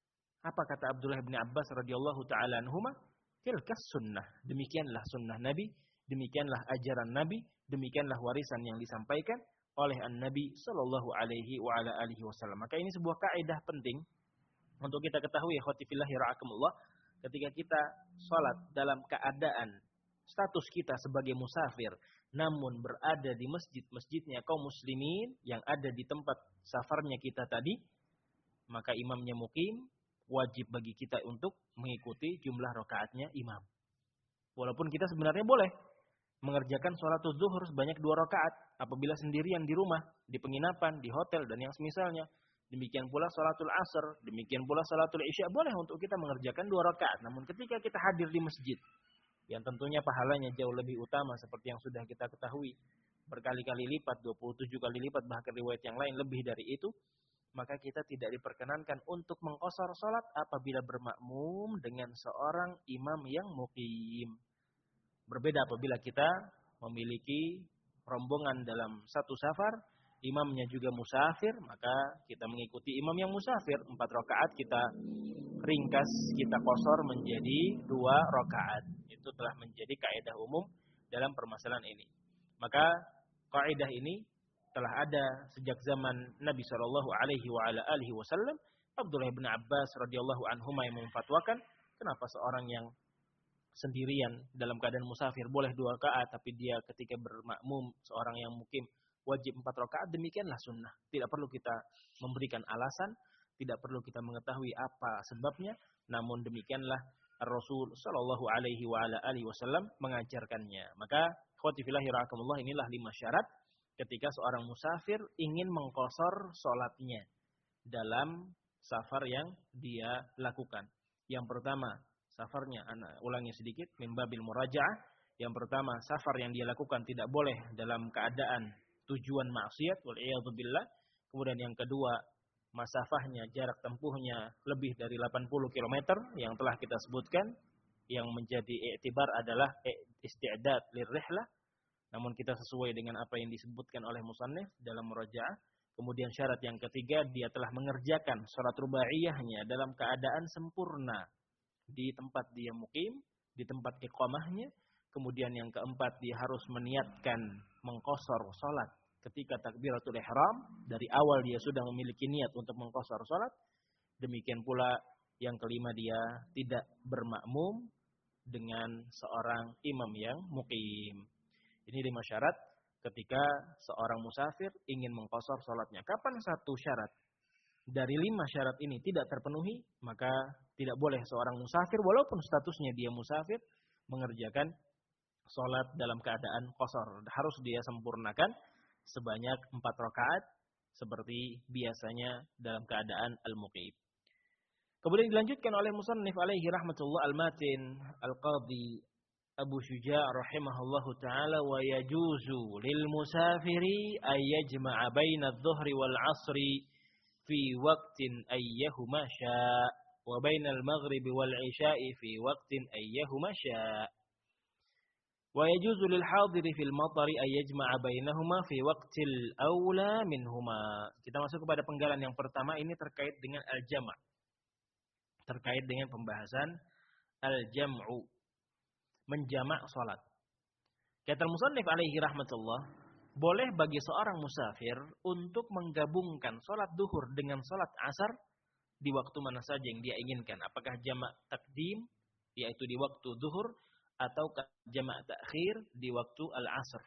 Apa kata Abdullah bin Abbas radhiyallahu taala anhuma? Tilkas sunnah. Demikianlah sunnah Nabi, demikianlah ajaran Nabi, demikianlah warisan yang disampaikan oleh An-Nabi sallallahu alaihi wa ala alihi wasallam. Maka ini sebuah kaidah penting untuk kita ketahui, ikhwati fillah ra'akumullah, ketika kita salat dalam keadaan status kita sebagai musafir, namun berada di masjid-masjidnya kaum muslimin yang ada di tempat safarnya kita tadi, maka imamnya muqim, wajib bagi kita untuk mengikuti jumlah rakaatnya imam. Walaupun kita sebenarnya boleh mengerjakan sholatul zuhur sebanyak dua rakaat apabila sendirian di rumah, di penginapan, di hotel dan yang semisalnya. Demikian pula sholatul asar, demikian pula sholatul isya, boleh untuk kita mengerjakan dua rakaat. Namun ketika kita hadir di masjid, yang tentunya pahalanya jauh lebih utama seperti yang sudah kita ketahui, berkali-kali lipat, dua puluh tujuh kali lipat, bahkan riwayat yang lain lebih dari itu, maka kita tidak diperkenankan untuk mengqashar salat apabila bermakmum dengan seorang imam yang muqim. Berbeda apabila kita memiliki rombongan dalam satu safar, imamnya juga musafir, maka kita mengikuti imam yang musafir. Empat rakaat kita ringkas, kita qashar menjadi dua rakaat. Itu telah menjadi kaidah umum dalam permasalahan ini. Maka kaidah ini telah ada sejak zaman Nabi shallallahu alaihi wasallam. Abdullah bin Abbas radhiyallahu anhuma yang memfatwakan, kenapa seorang yang sendirian dalam keadaan musafir boleh dua rakaat, tapi dia ketika bermakmum seorang yang mukim wajib empat rakaat. Demikianlah sunnah. Tidak perlu kita memberikan alasan, tidak perlu kita mengetahui apa sebabnya, namun demikianlah Rasul shallallahu alaihi wasallam mengajarkannya. Maka ikhwati fillah rahimakumullah, inilah lima syarat ketika seorang musafir ingin mengqashar salatnya dalam safar yang dia lakukan. Yang pertama, safarnya, anak ulangi sedikit, min babil muraja'ah. Yang pertama, safar yang dia lakukan tidak boleh dalam keadaan tujuan maksiat, wal iyadzu billah. Kemudian yang kedua, masafahnya, jarak tempuhnya lebih dari delapan puluh kilometer yang telah kita sebutkan. Yang menjadi i'tibar adalah isti'dad lirrihlah. Namun kita sesuai dengan apa yang disebutkan oleh musannif dalam murajaah. Kemudian syarat yang ketiga, dia telah mengerjakan salat rubaiyahnya dalam keadaan sempurna di tempat dia muqim, di tempat iqamahnya. Kemudian yang keempat, dia harus meniatkan mengqashar salat ketika takbiratul ihram. Dari awal dia sudah memiliki niat untuk mengqashar salat. Demikian pula yang kelima, dia tidak bermakmum dengan seorang imam yang muqim. Ini lima syarat ketika seorang musafir ingin mengqashar salatnya. Kapan satu syarat dari lima syarat ini tidak terpenuhi, maka tidak boleh seorang musafir, walaupun statusnya dia musafir, mengerjakan salat dalam keadaan qashar. Harus dia sempurnakan sebanyak empat rakaat seperti biasanya dalam keadaan al-muqim. Kemudian dilanjutkan oleh musannif alaihi rahmatullah al-matin al-qadhi Abu Syuja' rahimahullahu ta'ala, wa yajuzu lil musafiri ay yajma'a baina adh-dhuhri wal 'ashri fi waqtin ayyahuma syaa' wa baina al-maghribi wal 'isya'i fi waqtin ayyahuma syaa' wa yajuzu lil hadiri fil matari ay yajma'a bainahuma fi waqtil awla minhuma. Kita masuk kepada penggalan yang pertama, ini terkait dengan al-jama'. Terkait dengan pembahasan al-jam'u, menjamak salat. Kata musannif alaihi rahmatullah, boleh bagi seorang musafir untuk menggabungkan salat duhur dengan salat asar di waktu mana saja yang dia inginkan. Apakah jamak takdim, yaitu di waktu duhur, atau jamak takhir di waktu al-asr.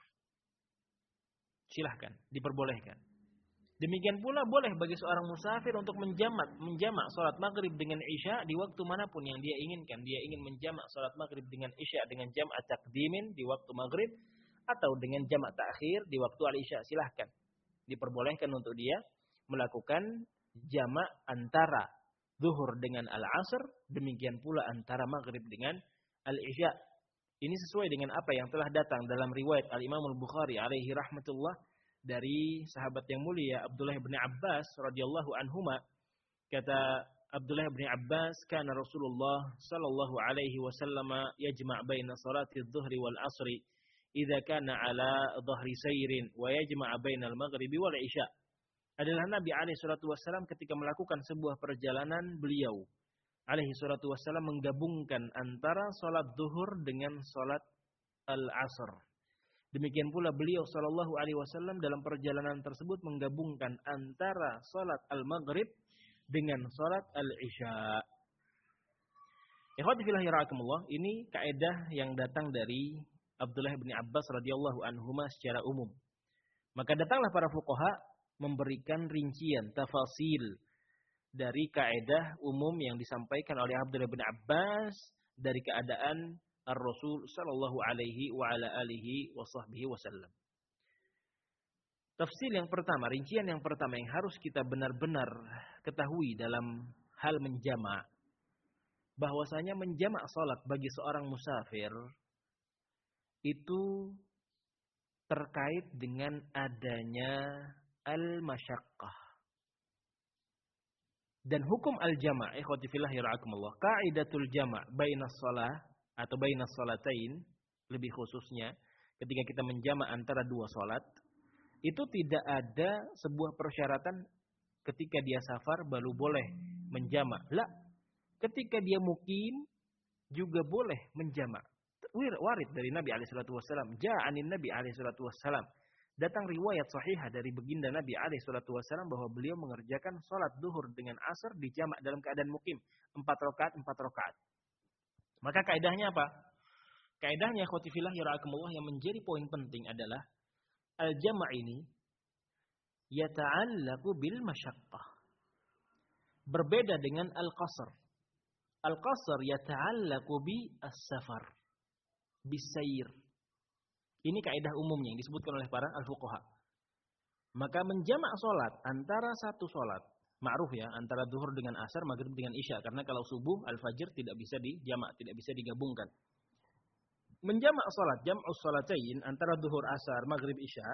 Silahkan, diperbolehkan. Demikian pula boleh bagi seorang musafir untuk menjamak menjamak salat maghrib dengan isya di waktu manapun yang dia inginkan. Dia ingin menjamak salat maghrib dengan isya dengan jamak takdimin di waktu maghrib, atau dengan jamak takhir di waktu al-isya. Silahkan, diperbolehkan untuk dia melakukan jamak antara zuhur dengan al-asr, demikian pula antara maghrib dengan al-isya. Ini sesuai dengan apa yang telah datang dalam riwayat Al-Imam Al-Bukhari alaihi rahmatullah dari sahabat yang mulia Abdullah bin Abbas radhiyallahu anhuma. Kata Abdullah bin Abbas, kana Rasulullah sallallahu alaihi wasallam yajma' baina salati adh-dhuhri wal 'ashri idza kana 'ala dhahri sayrin wa yajma' baina al-maghribi wal 'isya. Adalah Nabi alaihi salatu wasallam ketika melakukan sebuah perjalanan, beliau alaihi salatu wassalam menggabungkan antara salat zuhur dengan salat al-asr. Demikian pula beliau sallallahu alaihi wasallam dalam perjalanan tersebut menggabungkan antara salat al-maghrib dengan salat al-isya. Ikhwati fillah rahimakumullah, ini kaidah yang datang dari Abdullah bin Abbas radhiyallahu anhuma secara umum. Maka datanglah para fuqaha memberikan rincian, tafasil dari kaidah umum yang disampaikan oleh Abdullah bin Abbas dari keadaan Ar-Rasul sallallahu alaihi wa ala alihi wa sahbihi wasallam. Tafsir yang pertama, rincian yang pertama yang harus kita benar-benar ketahui dalam hal menjamak, bahwasanya menjamak salat bagi seorang musafir itu terkait dengan adanya al-masyaqqah. Dan hukum al-jama', ikhwati fillah yarhakumullah, kaidatul jama' bainas shalah atau bainas shalatain, lebih khususnya ketika kita menjama' antara dua salat, itu tidak ada sebuah persyaratan ketika dia safar baru boleh menjama'. La, ketika dia mukim juga boleh menjama'. Warid dari Nabi alaihi salatu wasallam, ja'anin Nabi alaihi salatu wasallam. Datang riwayat sahihah dari baginda Nabi alaihi salatu wasallam bahwa beliau mengerjakan salat zuhur dengan asar dijamak dalam keadaan mukim, empat rakaat, empat rakaat. Maka kaidahnya apa? Kaidahnya ikhwati fillah yarhakumullah yang menjadi poin penting adalah al-jama' ini yata'allaqu bil masyaqqah. Berbeda dengan al-qasr. Al-qasr yata'allaqu bi as-safar, bis-sayr. Ini kaidah umumnya yang disebutkan oleh para al-fuqaha. Maka menjamak salat antara satu salat, ma'ruf ya, antara zuhur dengan asar, maghrib dengan isya. Karena kalau subuh, al-fajr tidak bisa dijamak, tidak bisa digabungkan. Menjamak salat, jam'us salatain antara zuhur, asar, maghrib, isya,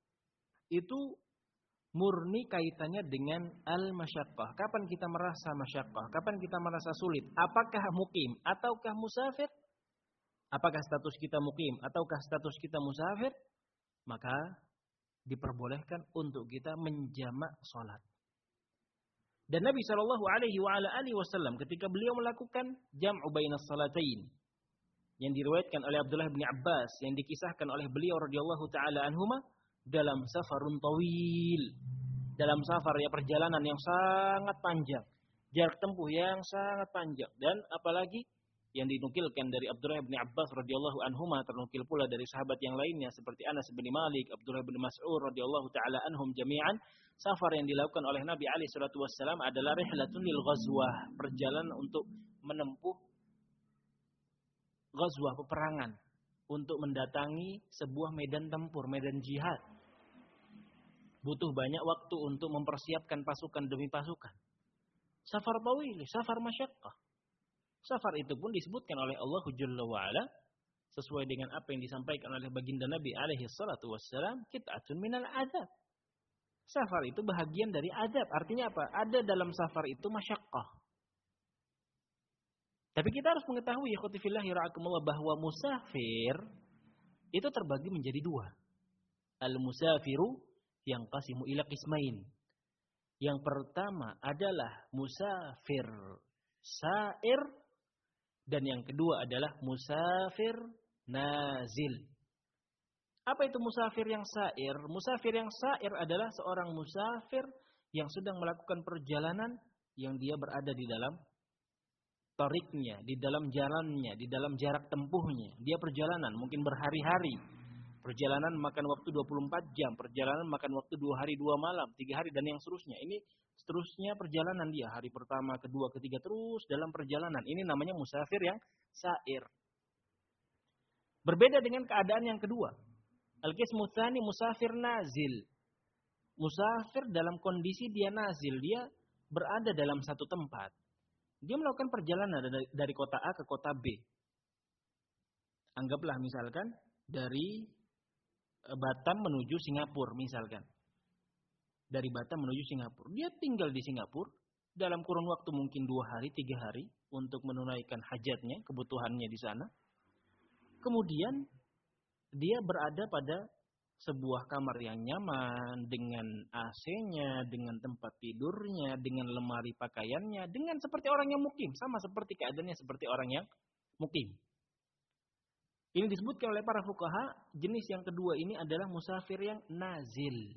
itu murni kaitannya dengan al-masyaqqah. Kapan kita merasa masyaqqah? Kapan kita merasa sulit? Apakah mukim ataukah musafir? Apakah status kita mukim ataukah status kita musafir? Maka diperbolehkan untuk kita menjamak salat. Dan Nabi shallallahu alaihi wasallam ketika beliau melakukan jam'u bainas salatain yang diriwayatkan oleh Abdullah bin Abbas, yang dikisahkan oleh beliau radhiyallahu taala anhuma, dalam safarun tawil, dalam safar ya, perjalanan yang sangat panjang, jarak tempuh yang sangat panjang, dan apalagi yang dinukilkan dari Abdullah bin Abbas radhiyallahu anhuma, ternukil pula dari sahabat yang lainnya seperti Anas bin Malik, Abdullah bin Mas'ud radhiyallahu taala anhum jami'an, safar yang dilakukan oleh Nabi alaihi salatu wassalam adalah rihlatun lil ghazwah, perjalanan untuk menempuh ghazwah, peperangan, untuk mendatangi sebuah medan tempur, medan jihad. Butuh banyak waktu untuk mempersiapkan pasukan demi pasukan. Safar tawil, safar masyaqqah. Safar itu pun disebutkan oleh Allah Jalla wa'ala sesuai dengan apa yang disampaikan oleh baginda Nabi alaihi salatu wassalam, qit'atun minal azab. Safar itu bahagian dari azab. Artinya apa? Ada dalam safar itu masyaqqah. Tapi kita harus mengetahui ikhwati fillah yarhakumullah bahwa musafir itu terbagi menjadi dua. Al-musafiru yang qasimu ila qismain. Yang pertama adalah musafir sair, dan yang kedua adalah musafir nazil. Apa itu musafir yang sair? Musafir yang sair adalah seorang musafir yang sedang melakukan perjalanan yang dia berada di dalam tariknya, di dalam jalannya, di dalam jarak tempuhnya. Dia perjalanan mungkin berhari-hari. Perjalanan makan waktu dua puluh empat jam, perjalanan makan waktu dua hari dua malam, tiga hari dan yang seterusnya. Ini seterusnya perjalanan dia, hari pertama, kedua, ketiga, terus dalam perjalanan. Ini namanya musafir yang sair. Berbeda dengan keadaan yang kedua. Al-qismu tsani musafir nazil. Musafir dalam kondisi dia nazil, dia berada dalam satu tempat. Dia melakukan perjalanan dari, dari kota A ke kota B. Anggaplah misalkan dari Batam menuju Singapura misalkan. Dari Batam menuju Singapura. Dia tinggal di Singapura dalam kurun waktu mungkin dua hari, tiga hari untuk menunaikan hajatnya, kebutuhannya di sana. Kemudian dia berada pada sebuah kamar yang nyaman, dengan A C-nya, dengan tempat tidurnya, dengan lemari pakaiannya, dengan seperti orang yang mukim. Sama seperti keadaannya seperti orang yang mukim. Ini disebutkan oleh para fuqaha, jenis yang kedua ini adalah musafir yang nazil.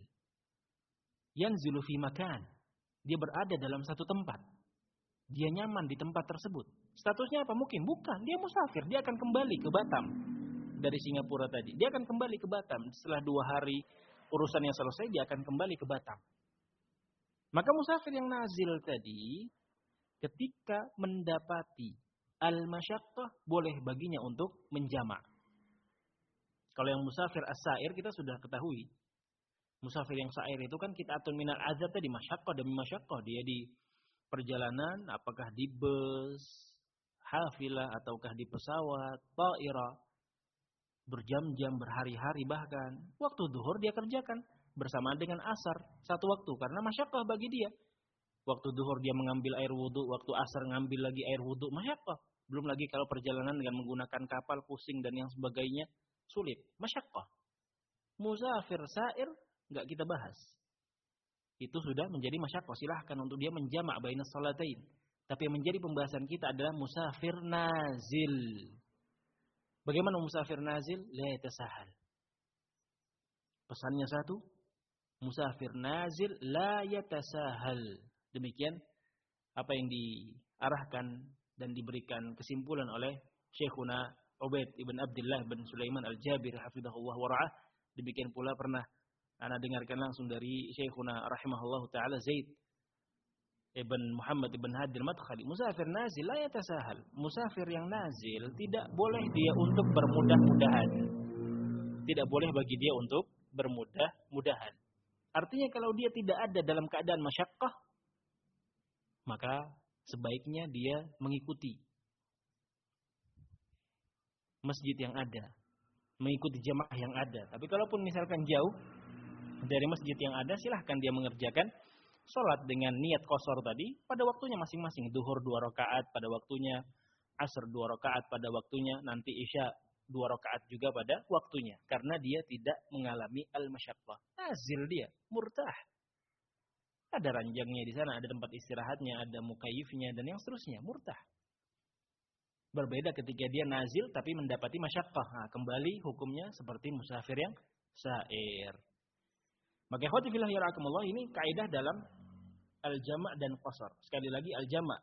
Yanzilu fi makan. Dia berada dalam satu tempat. Dia nyaman di tempat tersebut. Statusnya apa? Mukim? Bukan. Dia musafir. Dia akan kembali ke Batam. Dari Singapura tadi. Dia akan kembali ke Batam. Setelah dua hari urusan yang selesai, dia akan kembali ke Batam. Maka musafir yang nazil tadi, ketika mendapati al-masyaqqah, boleh baginya untuk menjamak. Kalau yang musafir as-sa'ir kita sudah ketahui. Musafir yang sa'ir itu kan kita atun minal azab tadi, masyaqqah demi masyaqqah. Dia di perjalanan, apakah di bus, hafilah, ataukah di pesawat, ta'irah. Berjam-jam, berhari-hari bahkan. Waktu duhur dia kerjakan bersamaan dengan asar. Satu waktu, karena masyaqqah bagi dia. Waktu duhur dia mengambil air wudhu, waktu asar ngambil lagi air wudhu, masyaqqah. Belum lagi kalau perjalanan dengan menggunakan kapal, pusing dan yang sebagainya, sulit. Masyaqqah. Musafir sa'ir, nggak kita bahas. Itu sudah menjadi masyaqqah. Silahkan untuk dia menjamak bainas salatain. Tapi yang menjadi pembahasan kita adalah musafir nazil. Bagaimana musafir nazil? La yatasahal. Pesannya satu, musafir nazil la yatasahal. Demikian apa yang diarahkan dan diberikan kesimpulan oleh Syekhuna Ubaid ibn Abdullah bin Sulaiman al-Jabir hafizahullah wa ra'ah. Demikian pula pernah ana dengarkan langsung dari Syekhuna rahimahullah taala Zaid Ibn Muhammad Ibn Hadi al-Madkhali. Musafir nazil la yatasahal. Musafir yang nazil tidak boleh dia untuk bermudah-mudahan. Tidak boleh bagi dia untuk bermudah-mudahan. Artinya kalau dia tidak ada dalam keadaan masyaqqah, maka sebaiknya dia mengikuti masjid yang ada, mengikuti jamaah yang ada. Tapi kalaupun misalkan jauh dari masjid yang ada, silahkan dia mengerjakan sholat dengan niat qashar tadi pada waktunya masing-masing. Duhur dua rakaat pada waktunya, asar dua rakaat pada waktunya, nanti isya dua rakaat juga pada waktunya. Karena dia tidak mengalami al-masyaqqah. Nazil dia, murtah. Ada ranjangnya di sana, ada tempat istirahatnya, ada mukayifnya dan yang seterusnya, murtah. Berbeda ketika dia nazil tapi mendapati masyaqqah. Nah, kembali hukumnya seperti musafir yang sa'ir. Maka ikhwati fillah yarhakumullah, ini kaidah dalam al-jama' dan qasar. Sekali lagi al-jama'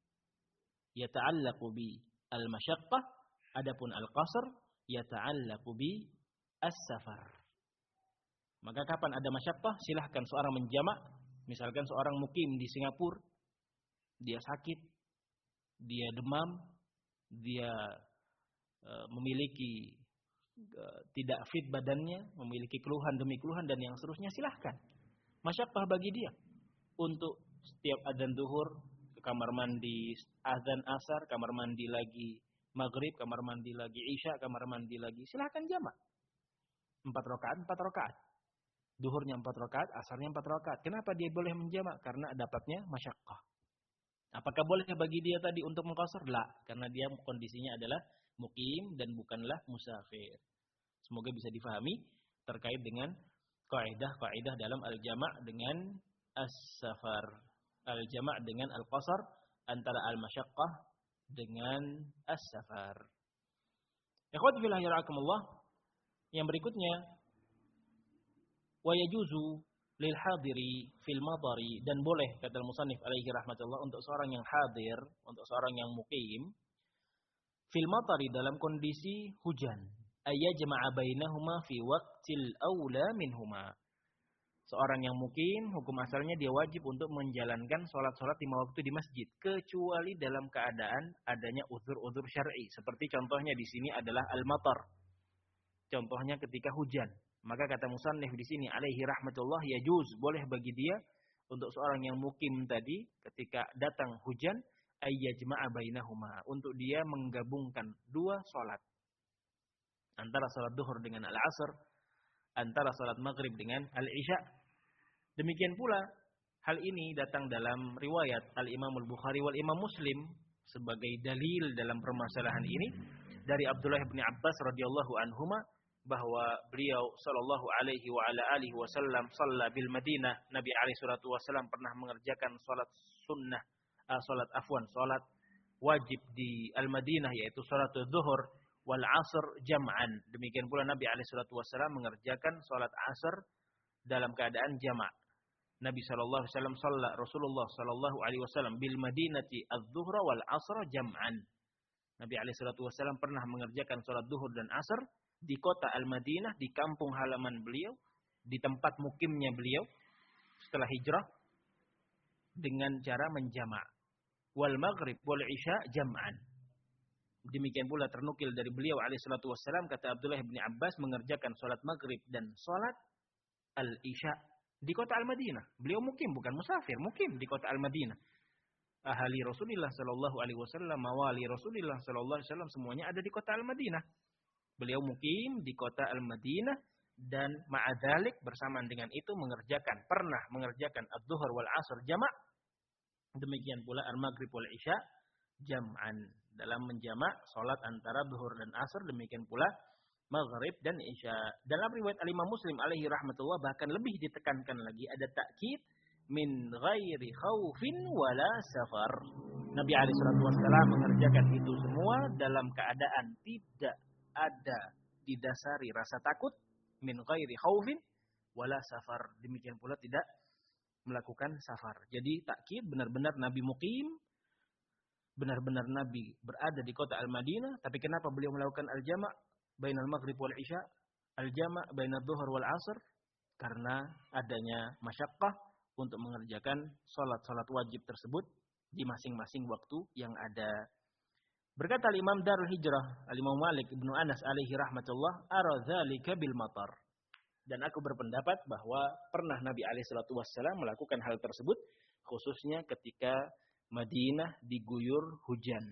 yata'allaqu bi al-masyaqqah, adapun al-qasar yata'allaqu bi as-safar. Maka kapan ada masyaqqah, silahkan seorang menjamak. Misalkan seorang mukim di Singapura, dia sakit, dia demam, dia e, memiliki tidak fit badannya, memiliki keluhan demi keluhan dan yang seterusnya, silahkan. Masyaqqah bagi dia untuk setiap adzan zuhur ke kamar mandi, adzan asar, kamar mandi lagi maghrib, kamar mandi lagi isya, kamar mandi lagi, silahkan jamak. Empat rakaat, empat rakaat. Zuhurnya empat rakaat, asarnya empat rakaat. Kenapa dia boleh menjamak? Karena dapatnya masyaqqah. Apakah boleh bagi dia tadi untuk mengqasar? La, karena dia kondisinya adalah mukim dan bukanlah musafir. Semoga bisa difahami terkait dengan kaidah-kaidah dalam al-jama' dengan as-safar, al-jama' dengan al-qasar, antara al-masyaqqah dengan as-safar. Ikhwati fillah yarhakumullah, yang berikutnya wa yajuzu lil hadiri fil madari, dan boleh kata al-musannif alaihi rahmatullah untuk seorang yang hadir, untuk seorang yang mukim fil matari, dalam kondisi hujan, ayajma'a bainahuma fi waqtil aula minhuma. Seorang yang mukim, hukum asalnya dia wajib untuk menjalankan sholat-sholat lima waktu di masjid, kecuali dalam keadaan adanya uzur-uzur syar'i. Seperti contohnya di sini adalah al-matar. Contohnya ketika hujan. Maka kata musannif di sini alaihi rahmatullah, yajuz, boleh bagi dia untuk seorang yang mukim tadi ketika datang hujan, ayyajma'a bainahuma, untuk dia menggabungkan dua salat. Antara salat duhur dengan al-asr, antara salat maghrib dengan al-isya. Demikian pula hal ini datang dalam riwayat Al-Imam Al-Bukhari wal Imam Muslim sebagai dalil dalam permasalahan ini dari Abdullah bin Abbas radhiyallahu anhuma bahwa beliau sallallahu alaihi wa ala alihi wasallam shalla bil Madinah. Nabi alaihi salatu wasallam pernah mengerjakan salat sunnah, uh, salat afwan, salat wajib di Al-Madinah yaitu salat zuhur wal asr jam'an. Demikian pula Nabi alaihi salatu wasallam mengerjakan salat asar dalam keadaan jama'. Nabi sallallahu alaihi wasallam shalla Rasulullah sallallahu alaihi wasallam bil Madinati adz-dzuhra wal asra jam'an. Nabi alaihi salatu wasallam pernah mengerjakan salat zuhur dan asar di kota Al-Madinah, di kampung halaman beliau, di tempat mukimnya beliau setelah hijrah dengan cara menjama'. Wal maghrib wal isya jam'an. Demikian pula ternukil dari beliau alaihi salatu wassalam, kata Abdullah bin Abbas, mengerjakan salat maghrib dan salat al-isya di kota Al-Madinah. Beliau mukim, bukan musafir, mukim di kota Al-Madinah. Ahli Rasulullah sallallahu alaihi wasallam, mawali Rasulullah sallallahu alaihi wasallam semuanya ada di kota Al-Madinah. Beliau mukim di kota Al-Madinah dan ma'adzalik bersamaan dengan itu mengerjakan, pernah mengerjakan adz-dzuhur wal asr jama'. Demikian pula al-maghrib wal isya jam'an, dalam menjamak salat antara zuhur dan asar, demikian pula maghrib dan isya. Dalam riwayat Al-Imam Muslim alaihi rahmatullah bahkan lebih ditekankan lagi, ada takkid min ghairi khaufin wala safar. Nabi alaihi salatu wasallam mengerjakan itu semua dalam keadaan tidak ada didasari rasa takut, min ghairi khaufin wala safar. Demikian pula tidak melakukan safar. Jadi takkid benar-benar Nabi mukim, benar-benar Nabi berada di kota Al-Madinah. Tapi kenapa beliau melakukan al-jama' bainal maghrib wal isya, al-jama' bainal dhuhr wal asr? Karena adanya masyaqqah untuk mengerjakan salat-salat wajib tersebut di masing-masing waktu yang ada. Berkata Imam Darul Hijrah, Al-Imam Malik Ibnu Anas alaihi rahmatullah, ara dzalika bil matar. Dan aku berpendapat bahwa pernah Nabi alaihi salatu wassalam melakukan hal tersebut khususnya ketika Madinah diguyur hujan.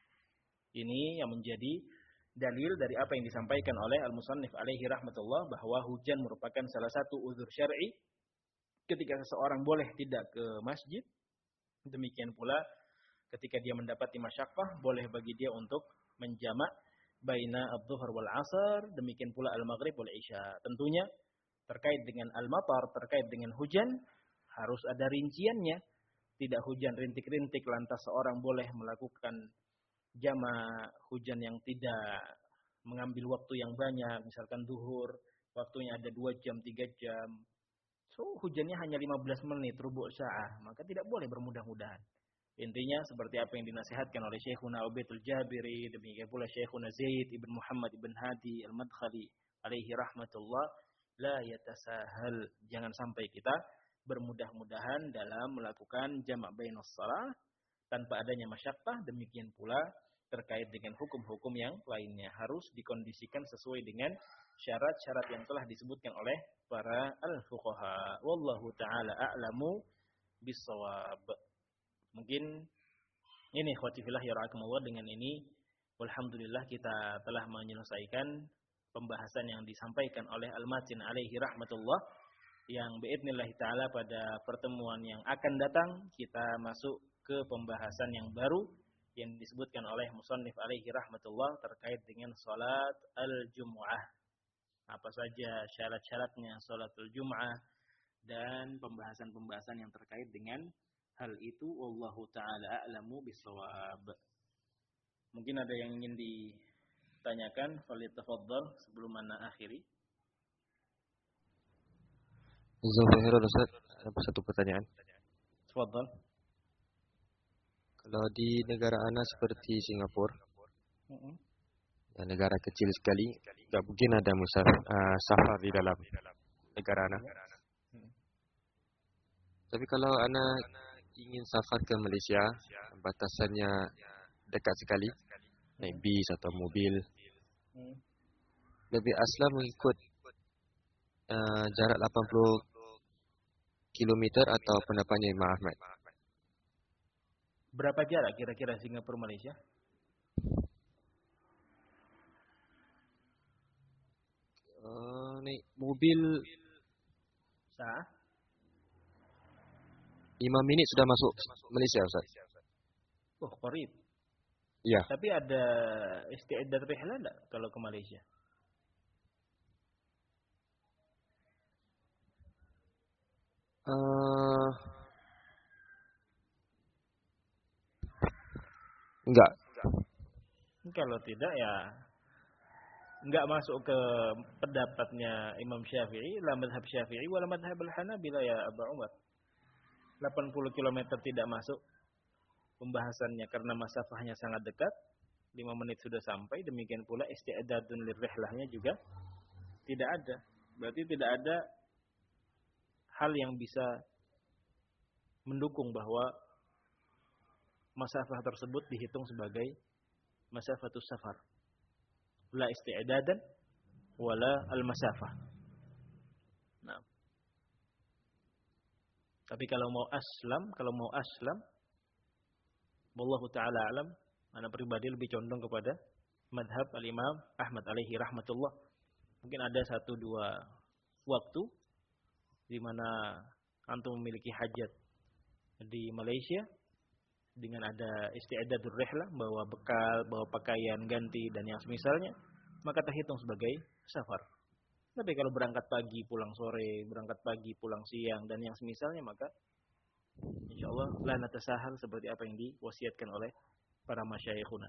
Ini yang menjadi dalil dari apa yang disampaikan oleh Al-Musannif alaihi rahmatullah, bahwa hujan merupakan salah satu uzur syar'i ketika seseorang boleh tidak ke masjid. Demikian pula ketika dia mendapati masyaqqah, boleh bagi dia untuk menjamak baina adz-dzuhr wal asar, demikian pula al-maghrib wal isya. Tentunya terkait dengan al-matar, terkait dengan hujan, harus ada rinciannya. Tidak hujan rintik-rintik lantas seorang boleh melakukan jamak hujan yang tidak mengambil waktu yang banyak, misalkan zuhur waktunya ada dua jam, tiga jam. So hujannya hanya lima belas menit, rubu' sa'ah, maka tidak boleh bermudah-mudahan. Intinya seperti apa yang dinasihatkan oleh Syekhuna Ubaitul Jabiri, demikian pula Syekhuna Zaid ibn Muhammad ibn Hadi al-Madkhali alaihi rahmatullah, la yatasahal, jangan sampai kita bermudah-mudahan dalam melakukan jamak bainas shalah tanpa adanya masyaqqah. Demikian pula terkait dengan hukum-hukum yang lainnya harus dikondisikan sesuai dengan syarat-syarat yang telah disebutkan oleh para al-fuqaha. Wallahu taala a'lamu bis-shawab. Mungkin ini ikhwati fillah ya rahimakumullah, dengan ini alhamdulillah kita telah menyelesaikan pembahasan yang disampaikan oleh Al-Matin alaihi rahmatullah, yang biidznillah taala pada pertemuan yang akan datang kita masuk ke pembahasan yang baru yang disebutkan oleh musannif alaihi rahmatullah terkait dengan salat al-jumu'ah. Apa saja syarat-syaratnya salatul jumu'ah dan pembahasan-pembahasan yang terkait dengan hal itu, wallahu taala a'lamu bissawab. Mungkin ada yang ingin ditanyakan, falyatafaddal sebelum ana akhiri. Jazakallahu Ustaz, ada satu pertanyaan. Tafaddal. Kalau di negara ana seperti Singapura, uh-uh. ya, negara kecil sekali, tak mungkin ada musafir uh, safar di dalam negara ana. Uh-uh. Tapi kalau ana ingin safar ke Malaysia, batasannya dekat sekali, naik bis atau mobil, uh-uh. lebih aslam mengikut uh, jarak lapan puluh kilometer atau pendapatnya Imam Ahmad? Berapa jarak kira-kira Singapura Malaysia? Uh, naik mobil Sah? lima menit sudah masuk Malaysia, Ustaz. Oh, qarib. Iya. Tapi ada isti'dad rihlah enggak kalau ke Malaysia? Uh, enggak. Kalau tidak ya enggak masuk ke pendapatnya Imam Syafi'i, la madhab Syafi'i wala madhab al-Hanabila ya Abu Umar. delapan puluh kilometer tidak masuk pembahasannya karena masafahnya sangat dekat. lima menit sudah sampai, demikian pula isti'dadun lirihlahnya juga tidak ada. Berarti tidak ada hal yang bisa mendukung bahwa masafah tersebut dihitung sebagai masafatus safar. La isti'dadan wala al-masafah. Nah. Tapi kalau mau aslam, kalau mau aslam, wallahu taala alam, ana pribadi lebih condong kepada madhab al-Imam Ahmad alaihi rahmatullah. Mungkin ada satu dua waktu di mana antum memiliki hajat di Malaysia dengan ada isti'dadur rihlah, bawa bekal, bawa pakaian ganti dan yang semisalnya, maka terhitung sebagai safar. Tapi kalau berangkat pagi pulang sore, berangkat pagi pulang siang dan yang semisalnya, maka insyaallah la natasahal seperti apa yang diwasiatkan oleh para masyayikhuna.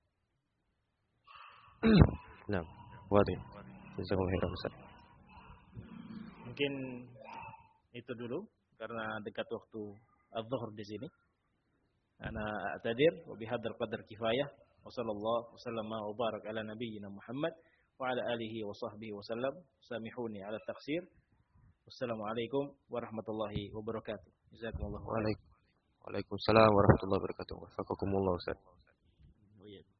Nah, wadih. Jazakumullah khairan, Ustaz. Mungkin itu dulu karena dekat waktu az-zuhur di sini. Ana a'tadir wa bihadzal qadar kifayah. Wa sallallahu wasallama wa barak ala nabiyyina Muhammad wa ala alihi wa sahbihi wasallam. Samihuni ala taksir. Wassalamualaikum warahmatullahi wabarakatuh. Jazakumullah khairan. Waalaikumsalam warahmatullahi wabarakatuh. Wafaqakumullah, Ustaz. Oh, iya.